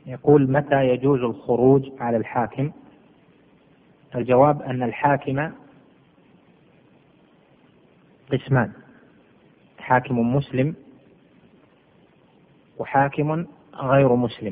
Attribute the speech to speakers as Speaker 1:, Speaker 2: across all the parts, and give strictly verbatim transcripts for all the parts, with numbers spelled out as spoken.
Speaker 1: يقول: متى يجوز الخروج على الحاكم؟ الجواب أن الحاكم قسمان: حاكم مسلم وحاكم غير مسلم.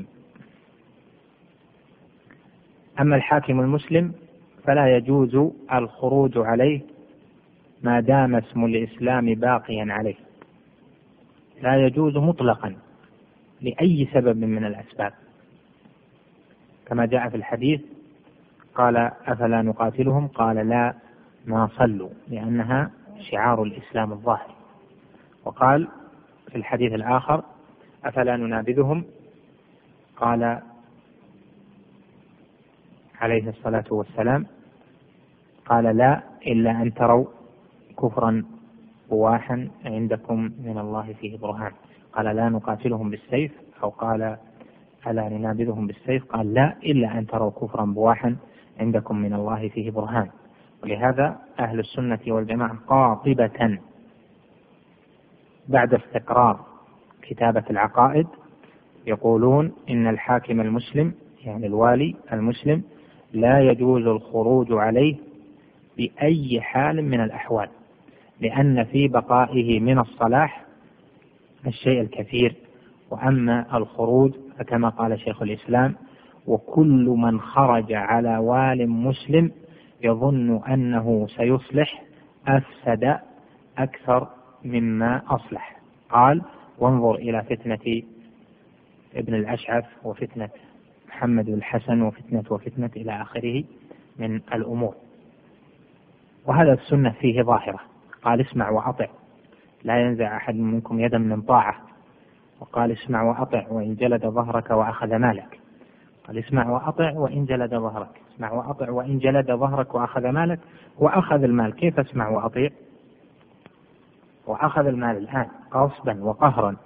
Speaker 1: أما الحاكم المسلم فلا يجوز الخروج عليه ما دام اسم الإسلام باقيا عليه، لا يجوز مطلقا لأي سبب من الأسباب، كما جاء في الحديث: قال: أفلا نقاتلهم؟ قال: لا، ما صلوا، لأنها شعار الإسلام الظاهر. وقال في الحديث الآخر: أفلا ننابذهم؟ قال عليه الصلاة والسلام: قال: لا، إلا أن تروا كفرا بواحا عندكم من الله فيه برهان. قال: لا نقاتلهم بالسيف، أو قال: ألا ننابذهم بالسيف؟ قال: لا، إلا أن تروا كفرا بواحا عندكم من الله فيه برهان. ولهذا أهل السنة والجماعة قاطبة بعد استقرار كتابة العقائد يقولون إن الحاكم المسلم، يعني الوالي المسلم، لا يجوز الخروج عليه بأي حال من الأحوال، لأن في بقائه من الصلاح الشيء الكثير. وأما الخروج فكما قال شيخ الإسلام: وكل من خرج على وال مسلم يظن أنه سيصلح أفسد أكثر مما أصلح. قال: وانظر إلى فتنة ابن الأشعث، وفتنة محمد بن الحسن، وفتنة وفتنة إلى آخره من الأمور. وهذا السنة فيه ظاهرة. قال: اسمع وأطع، لا ينزع أحد منكم يدا من طاعة. وقال: اسمع وأطع وإن جلد ظهرك وأخذ مالك. قال: اسمع وأطع وإن جلد ظهرك. اسمع وأطع وإن جلد ظهرك وأخذ مالك. وأخذ المال، كيف اسمع وأطيع؟ وأخذ المال الآن غصبا وقهرا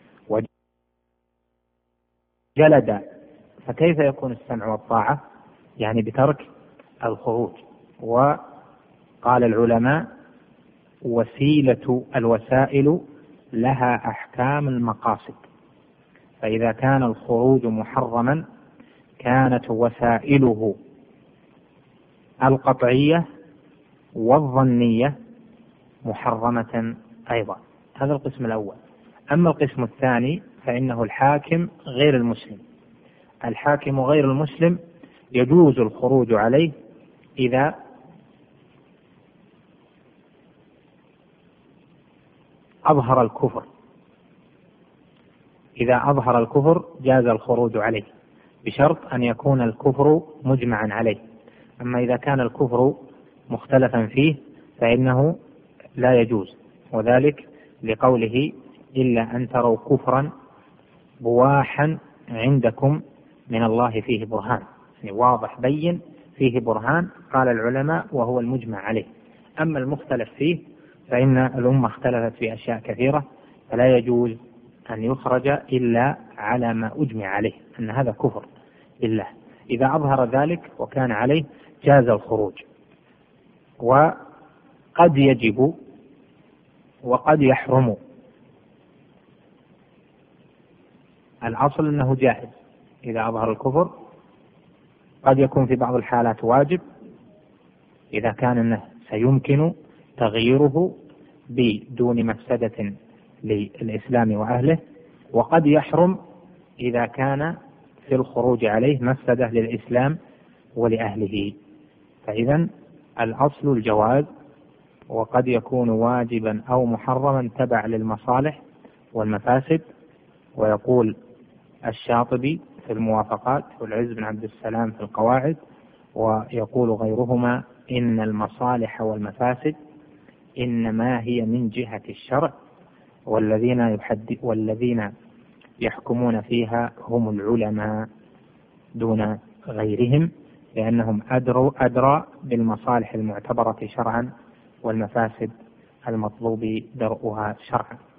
Speaker 1: وجلد، فكيف يكون السمع والطاعة؟ يعني بترك الخروج. وقال العلماء: وسيلة الوسائل لها أحكام المقاصد، فإذا كان الخروج محرما كانت وسائله القطعية والظنية محرمة أيضا. هذا القسم الأول. أما القسم الثاني فإنه الحاكم غير المسلم. الحاكم غير المسلم يجوز الخروج عليه إذا أظهر الكفر. إذا أظهر الكفر جاز الخروج عليه، بشرط أن يكون الكفر مجمعا عليه. أما إذا كان الكفر مختلفا فيه فإنه لا يجوز، وذلك لقوله: إلا أن تروا كفرا بواحا عندكم من الله فيه برهان، يعني واضح بين فيه برهان، قال العلماء، وهو المجمع عليه. أما المختلف فيه فإن الأمة اختلفت في أشياء كثيرة، فلا يجوز أن يخرج إلا على ما أجمع عليه أن هذا كفر بالله. إذا أظهر ذلك وكان عليه جاز الخروج، وقد يجب وقد يحرم. الأصل أنه جائز إذا أظهر الكفر، قد يكون في بعض الحالات واجب إذا كان أنه سيمكن تغييره بدون مفسدة للإسلام وأهله، وقد يحرم إذا كان في الخروج عليه مفسدة للإسلام ولأهله. فإذا الأصل الجواز، وقد يكون واجبا أو محرما تبع للمصالح والمفاسد. ويقول الشاطبي في الموافقات، والعز بن عبد السلام في القواعد، ويقول غيرهما: إن المصالح والمفاسد إنما هي من جهة الشرع، والذين يحد والذين يحكمون فيها هم العلماء دون غيرهم، لأنهم أدروا أدرى بالمصالح المعتبرة شرعا والمفاسد المطلوب درءها شرعا.